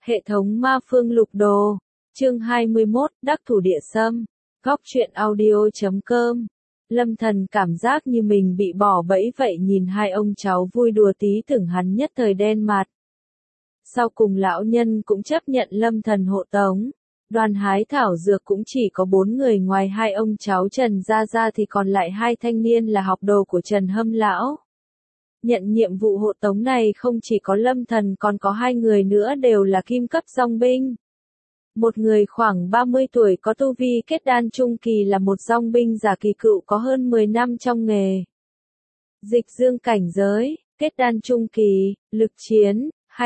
Hệ thống ma phương lục đồ. Chương 21, đắc thủ địa sâm. Góc truyện audio.com. Lâm Thần cảm giác như mình bị bỏ bẫy vậy, nhìn hai ông cháu vui đùa tí tưởng hắn nhất thời đen mặt. Sau cùng lão nhân cũng chấp nhận Lâm Thần hộ tống. Đoàn hái thảo dược cũng chỉ có 4 người, ngoài hai ông cháu Trần Gia Gia thì còn lại hai thanh niên là học đồ của Trần Hâm lão. Nhận nhiệm vụ hộ tống này không chỉ có Lâm Thần, còn có hai người nữa đều là kim cấp dòng binh. Một người khoảng 30 tuổi có tu vi kết đan trung kỳ, là một dòng binh giả kỳ cựu có hơn 10 năm trong nghề. Dịch dương cảnh giới, kết đan trung kỳ, lực chiến,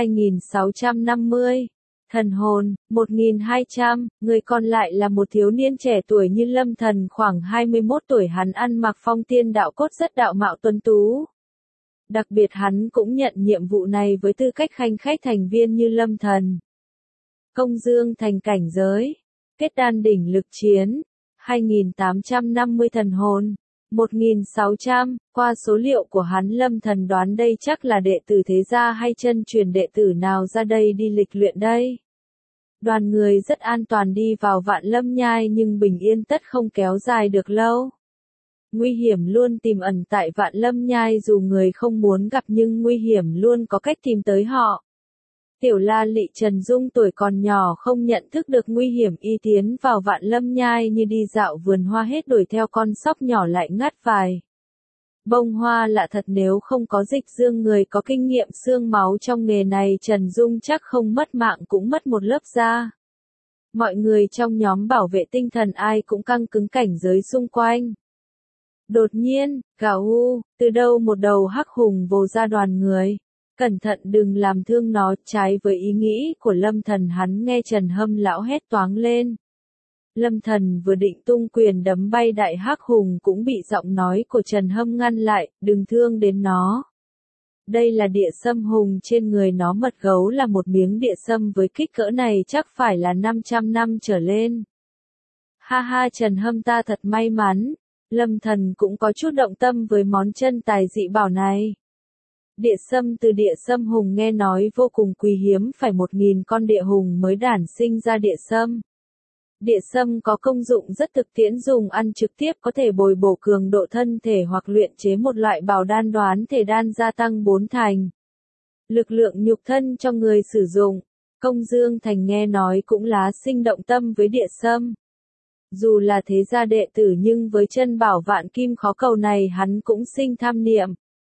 2650. Thần hồn, 1200, người còn lại là một thiếu niên trẻ tuổi như Lâm Thần, khoảng 21 tuổi, hắn ăn mặc phong tiên đạo cốt, rất đạo mạo tuấn tú. Đặc biệt hắn cũng nhận nhiệm vụ này với tư cách khanh khách thành viên như Lâm Thần. Công dương thành cảnh giới, kết đan đỉnh, lực chiến, 2850, thần hồn, 1600, qua số liệu của hắn Lâm Thần đoán đây chắc là đệ tử thế gia hay chân truyền đệ tử nào ra đây đi lịch luyện đây. Đoàn người rất an toàn đi vào Vạn Lâm Nhai, nhưng bình yên tất không kéo dài được lâu. Nguy hiểm luôn tiềm ẩn tại Vạn Lâm Nhai, dù người không muốn gặp nhưng nguy hiểm luôn có cách tìm tới họ. Tiểu La Lị Trần Dung tuổi còn nhỏ không nhận thức được nguy hiểm, y tiến vào Vạn Lâm Nhai như đi dạo vườn hoa, hết đuổi theo con sóc nhỏ lại ngắt vài bông hoa lạ thật. Nếu không có Dịch Dương, người có kinh nghiệm xương máu trong nghề này, Trần Dung chắc không mất mạng cũng mất một lớp da. Mọi người trong nhóm bảo vệ tinh thần ai cũng căng cứng cảnh giới xung quanh. Đột nhiên, gào từ đâu một đầu hắc hùng vồ ra đoàn người. Cẩn thận đừng làm thương nó. Trái với ý nghĩ của Lâm Thần, hắn nghe Trần Hâm lão hét toáng lên. Lâm Thần vừa định tung quyền đấm bay đại hắc hùng cũng bị giọng nói của Trần Hâm ngăn lại, đừng thương đến nó. Đây là địa sâm hùng, trên người nó mật gấu là một miếng địa sâm, với kích cỡ này chắc phải là 500 năm trở lên. Ha ha, Trần Hâm ta thật may mắn. Lâm Thần cũng có chút động tâm với món chân tài dị bảo này. Địa sâm từ địa sâm hùng nghe nói vô cùng quý hiếm, phải 1000 con địa hùng mới đản sinh ra địa sâm. Địa sâm có công dụng rất thực tiễn, dùng ăn trực tiếp có thể bồi bổ cường độ thân thể hoặc luyện chế một loại bảo đan, đoán thể đan gia tăng 4 thành lực lượng nhục thân cho người sử dụng. Công Dương Thành nghe nói cũng lá sinh động tâm với địa sâm. Dù là thế gia đệ tử nhưng với chân bảo vạn kim khó cầu này hắn cũng sinh tham niệm.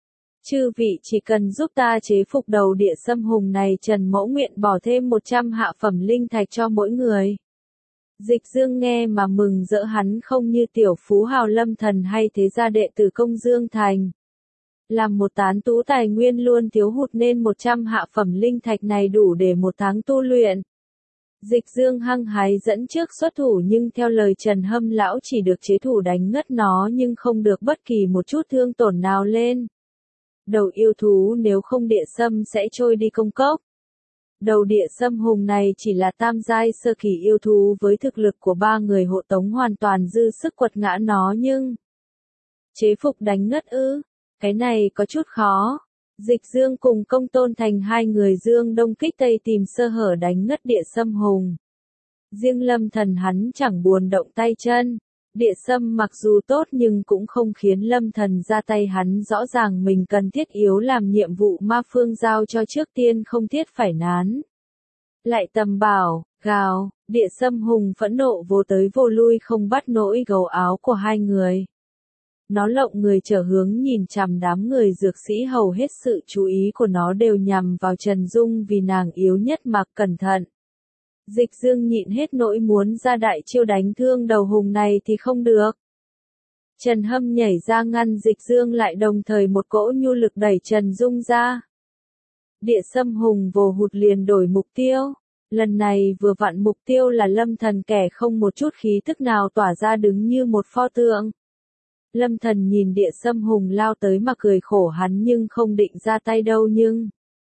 Chư vị chỉ cần giúp ta chế phục đầu địa sâm hùng này, Trần Mẫu nguyện bỏ thêm 100 hạ phẩm linh thạch cho mỗi người. Dịch Dương nghe mà mừng rỡ, hắn không như tiểu phú hào Lâm Thần hay thế gia đệ tử Công Dương Thành. Làm một tán tú tài nguyên luôn thiếu hụt, nên 100 hạ phẩm linh thạch này đủ để một tháng tu luyện. Dịch Dương hăng hái dẫn trước xuất thủ, nhưng theo lời Trần Hâm lão chỉ được chế thủ đánh ngất nó, nhưng không được bất kỳ một chút thương tổn nào lên. Đầu yêu thú nếu không địa sâm sẽ trôi đi công cốc. Đầu địa sâm hùng này chỉ là tam giai sơ kỳ yêu thú, với thực lực của 3 người hộ tống hoàn toàn dư sức quật ngã nó, nhưng chế phục đánh ngất ư? Cái này có chút khó. Dịch Dương cùng Công Tôn Thành hai người dương đông kích tây tìm sơ hở đánh ngất địa sâm hùng. Riêng Lâm Thần hắn chẳng buồn động tay chân. Địa sâm mặc dù tốt nhưng cũng không khiến Lâm Thần ra tay, hắn rõ ràng mình cần thiết yếu làm nhiệm vụ ma phương giao cho trước tiên, không thiết phải nán lại tầm bảo, gào. Địa sâm hùng phẫn nộ vô tới vô lui, không bắt nổi gấu áo của hai người. Nó lộng người trở hướng nhìn chằm đám người dược sĩ, hầu hết sự chú ý của nó đều nhằm vào Trần Dung vì nàng yếu nhất mà. Cẩn thận. Dịch Dương nhịn hết nỗi muốn ra đại chiêu đánh thương đầu hùng này thì không được. Trần Hâm nhảy ra ngăn Dịch Dương lại, đồng thời một cỗ nhu lực đẩy Trần Dung ra. Địa sâm hùng vồ hụt liền đổi mục tiêu. Lần này vừa vặn mục tiêu là Lâm Thần, kẻ không một chút khí tức nào tỏa ra, đứng như một pho tượng. Lâm Thần nhìn địa sâm hùng lao tới mà cười khổ, hắn nhưng không định ra tay đâu, nhưng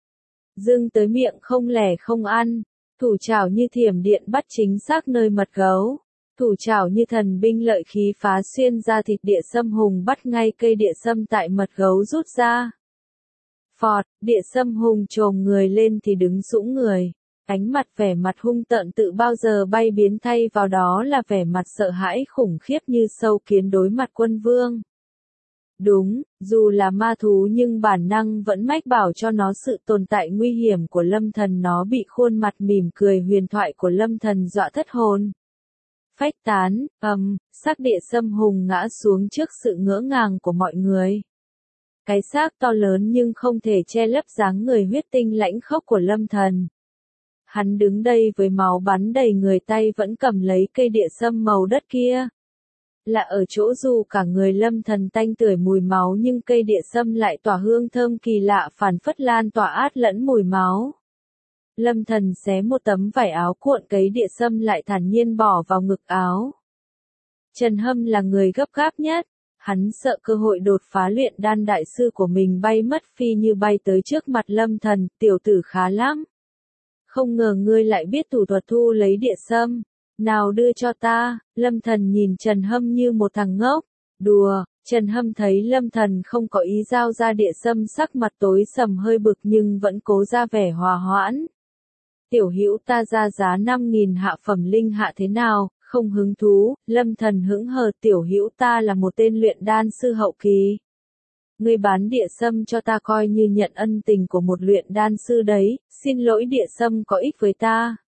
dưng tới miệng không lẻ không ăn. Thủ trảo như thiểm điện bắt chính xác nơi mật gấu. Thủ trảo như thần binh lợi khí phá xuyên ra thịt địa sâm hùng, bắt ngay cây địa sâm tại mật gấu rút ra. Phọt, địa sâm hùng chồm người lên thì đứng sũng người. Ánh mặt vẻ mặt hung tợn tự bao giờ bay biến thay vào đó là vẻ mặt sợ hãi khủng khiếp như sâu kiến đối mặt quân vương. Đúng, dù là ma thú nhưng bản năng vẫn mách bảo cho nó sự tồn tại nguy hiểm của Lâm Thần. Nó bị khuôn mặt mỉm cười huyền thoại của Lâm Thần dọa thất hồn. Phách tán, xác địa sâm hùng ngã xuống trước sự ngỡ ngàng của mọi người. Cái xác to lớn nhưng không thể che lấp dáng người huyết tinh lãnh khốc của Lâm Thần. Hắn đứng đây với máu bắn đầy người, tay vẫn cầm lấy cây địa sâm màu đất kia. Là ở chỗ dù cả người Lâm Thần tanh tưởi mùi máu nhưng cây địa sâm lại tỏa hương thơm kỳ lạ phảng phất lan tỏa át lẫn mùi máu. Lâm Thần xé một tấm vải áo cuộn cây địa sâm lại thản nhiên bỏ vào ngực áo. Trần Hâm là người gấp gáp nhất. Hắn sợ cơ hội đột phá luyện đan đại sư của mình bay mất, phi như bay tới trước mặt Lâm Thần. Tiểu tử khá lắm. Không ngờ ngươi lại biết thủ thuật thu lấy địa sâm. Nào đưa cho ta. Lâm Thần nhìn Trần Hâm như một thằng ngốc. Đùa. Trần Hâm thấy Lâm Thần không có ý giao ra địa sâm, sắc mặt tối sầm hơi bực nhưng vẫn cố ra vẻ hòa hoãn. Tiểu hữu, ta ra giá 5.000 hạ phẩm linh hạ thế nào? Không hứng thú. Lâm Thần hững hờ. Tiểu hữu, ta là một tên luyện đan sư hậu kỳ. Ngươi bán địa sâm cho ta coi như nhận ân tình của một luyện đan sư đấy. Xin lỗi, địa sâm có ích với ta.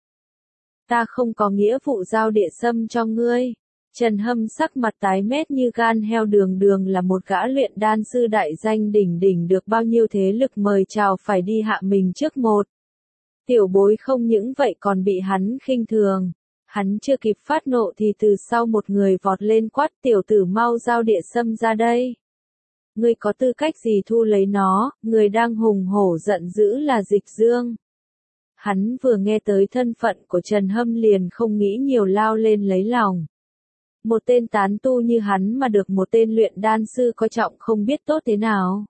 Ta không có nghĩa vụ giao địa sâm cho ngươi. Trần Hâm sắc mặt tái mét như gan heo. Đường là một gã luyện đan sư đại danh đỉnh đỉnh được bao nhiêu thế lực mời chào phải đi hạ mình trước một. Tiểu bối không những vậy còn bị hắn khinh thường. Hắn chưa kịp phát nộ thì từ sau một người vọt lên quát: tiểu tử mau giao địa sâm ra đây. Ngươi có tư cách gì thu lấy nó? Người đang hùng hổ giận dữ là Dịch Dương. Hắn vừa nghe tới thân phận của Trần Hâm liền không nghĩ nhiều, lao lên lấy lòng. Một tên tán tu như hắn mà được một tên luyện đan sư coi trọng không biết tốt thế nào.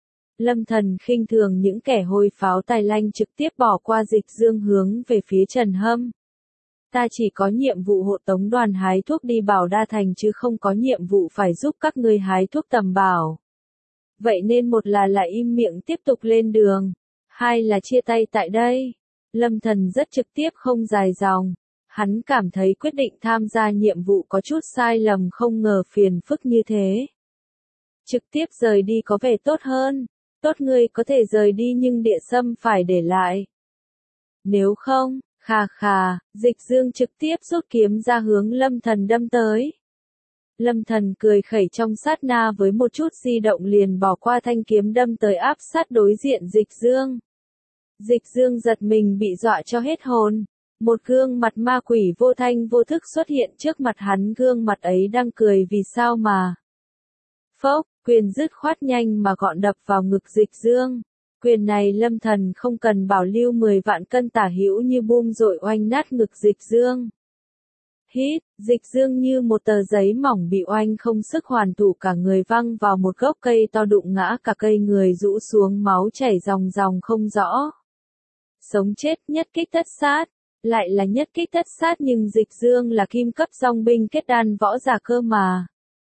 Lâm Thần khinh thường những kẻ hôi pháo tài lanh, trực tiếp bỏ qua Dịch Dương hướng về phía Trần Hâm. Ta chỉ có nhiệm vụ hộ tống đoàn hái thuốc đi Bảo Đa Thành chứ không có nhiệm vụ phải giúp các ngươi hái thuốc tầm bảo. Vậy nên một là im miệng tiếp tục lên đường, hai là chia tay tại đây. Lâm Thần rất trực tiếp không dài dòng. Hắn cảm thấy quyết định tham gia nhiệm vụ có chút sai lầm, không ngờ phiền phức như thế. Trực tiếp rời đi có vẻ tốt hơn. Tốt, ngươi có thể rời đi nhưng địa sâm phải để lại. Nếu không, Dịch Dương trực tiếp rút kiếm ra hướng Lâm Thần đâm tới. Lâm Thần cười khẩy, trong sát na với một chút di động liền bỏ qua thanh kiếm đâm tới áp sát đối diện Dịch Dương. Dịch Dương giật mình bị dọa cho hết hồn. Một gương mặt ma quỷ vô thanh vô thức xuất hiện trước mặt hắn, gương mặt ấy đang cười vì sao mà. Phốc, quyền dứt khoát nhanh mà gọn đập vào ngực Dịch Dương. Quyền này Lâm Thần không cần bảo lưu 10 vạn cân tả hữu như bom dội oanh nát ngực Dịch Dương. Hít, Dịch Dương như một tờ giấy mỏng bị oanh không sức hoàn thủ, cả người văng vào một gốc cây to, đụng ngã cả cây người rũ xuống, máu chảy ròng ròng không rõ. Sống chết, nhất kích thất sát. Lại là nhất kích thất sát, nhưng Dịch Dương là kim cấp dòng binh kết đan võ giả cơ mà.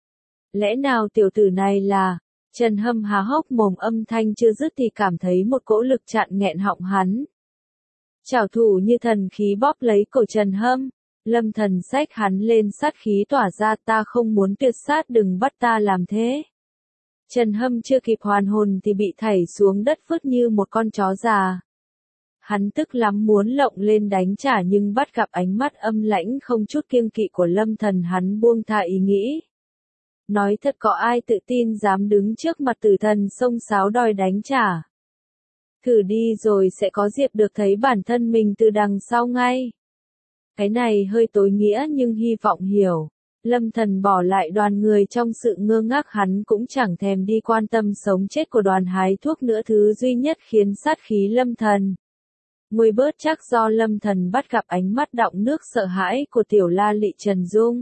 Lẽ nào tiểu tử này là... Trần Hâm há hốc mồm, âm thanh chưa dứt thì cảm thấy một cỗ lực chặn nghẹn họng hắn. Trảo thủ như thần khí bóp lấy cổ Trần Hâm. Lâm Thần xách hắn lên, sát khí tỏa ra: ta không muốn tuyệt sát, đừng bắt ta làm thế. Trần Hâm chưa kịp hoàn hồn thì bị thảy xuống đất vứt như một con chó già. Hắn tức lắm muốn lộng lên đánh trả nhưng bắt gặp ánh mắt âm lãnh không chút kiêng kỵ của Lâm Thần, hắn buông tha ý nghĩ. Nói thật, có ai tự tin dám đứng trước mặt tử thần xông xáo đòi đánh trả. Thử đi rồi sẽ có dịp được thấy bản thân mình từ đằng sau ngay. Cái này hơi tối nghĩa nhưng hy vọng hiểu. Lâm Thần bỏ lại đoàn người trong sự ngơ ngác, hắn cũng chẳng thèm đi quan tâm sống chết của đoàn hái thuốc nữa. Thứ duy nhất khiến sát khí Lâm Thần nguôi bớt chắc do Lâm Thần bắt gặp ánh mắt đọng nước sợ hãi của tiểu la lị Trần Dung.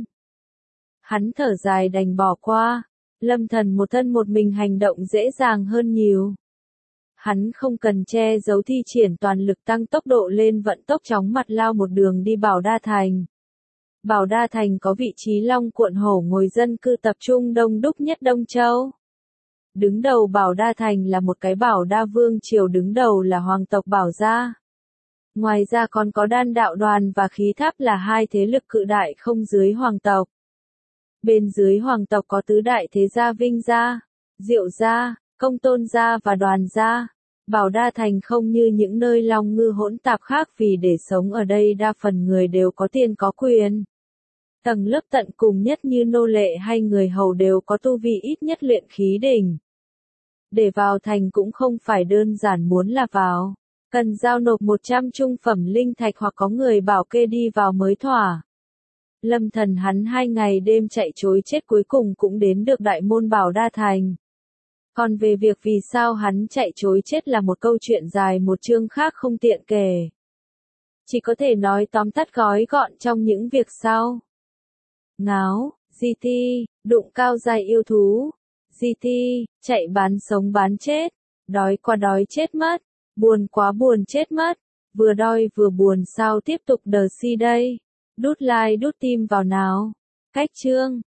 Hắn thở dài đành bỏ qua. Lâm Thần một thân một mình hành động dễ dàng hơn nhiều. Hắn không cần che giấu, thi triển toàn lực tăng tốc độ lên, vận tốc chóng mặt lao một đường đi Bảo Đa Thành. Bảo Đa Thành có vị trí long cuộn hổ ngồi, dân cư tập trung đông đúc nhất Đông Châu. Đứng đầu Bảo Đa Thành là một cái Bảo Đa vương triều, đứng đầu là hoàng tộc Bảo gia. Ngoài ra còn có Đan đạo đoàn và Khí tháp là hai thế lực cự đại không dưới hoàng tộc. Bên dưới hoàng tộc có tứ đại thế gia Vinh gia, Diệu gia, Công Tôn gia và Đoàn gia. Bảo Đa Thành không như những nơi long ngư hỗn tạp khác vì để sống ở đây đa phần người đều có tiền có quyền. Tầng lớp tận cùng nhất như nô lệ hay người hầu đều có tu vi ít nhất luyện khí đỉnh. Để vào thành cũng không phải đơn giản muốn là vào. Cần giao nộp 100 trung phẩm linh thạch hoặc có người bảo kê đi vào mới thỏa. Lâm Thần hắn 2 ngày đêm chạy trối chết cuối cùng cũng đến được đại môn Bảo Đa Thành. Còn về việc vì sao hắn chạy trối chết là một câu chuyện dài một chương khác không tiện kể. Chỉ có thể nói tóm tắt gói gọn trong những việc sau. Ngáo, GT, đụng cao dài yêu thú. GT, chạy bán sống bán chết. Đói quá đói chết mất. Buồn quá buồn chết mất. Vừa đói vừa buồn sao tiếp tục đờ si đây. Đút like đút tim vào nào. Cách chương.